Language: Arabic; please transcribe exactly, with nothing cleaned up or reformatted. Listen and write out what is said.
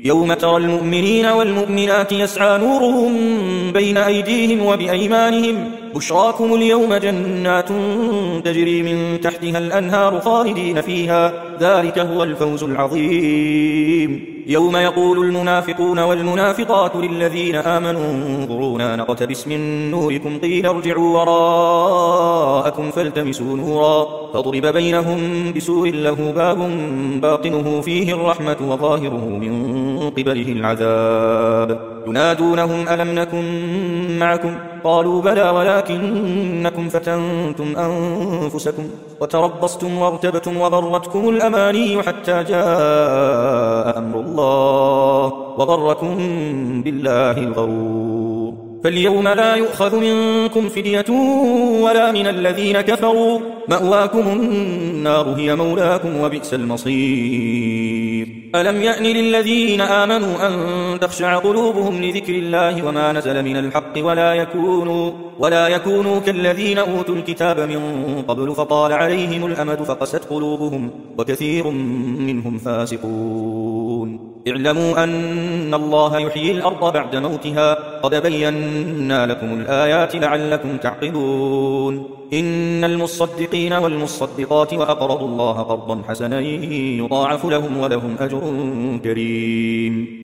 يوم ترى المؤمنين والمؤمنات يسعى نورهم بين أيديهم وبأيمانهم بشراكم اليوم جنات تجري من تحتها الأنهار خالدين فيها ذلك هو الفوز العظيم. يوم يقول المنافقون والمنافقات للذين آمنوا انظرونا نقتبس من نوركم قيل ارجعوا وراءكم فالتمسوا نورا فضرب بينهم بسور له باب باطنه فيه الرحمة وظاهره من قبله العذاب ينادونهم ألم نكن معكم قالوا بلى ولكنكم فتنتم أنفسكم وتربصتم وارتبتم وغرتكم الأماني حتى جاء أمر الله وغركم بالله الغرور. فاليوم لا يؤخذ منكم فدية ولا من الذين كفروا مأواكم النار هي مولاكم وبئس المصير. ألم يأن للذين آمنوا أن تخشع قلوبهم لذكر الله وما نزل من الحق ولا يكونوا, ولا يكونوا كالذين أوتوا الكتاب من قبل فطال عليهم الأمد فقست قلوبهم وكثير منهم فاسقون. اعلموا أن الله يحيي الأرض بعد موتها قد بينا لكم الآيات لعلكم تعقلون. إن المصدقين والمصدقات وأقرضوا الله قرضا حسنا يضاعف لهم ولهم أجر كريم.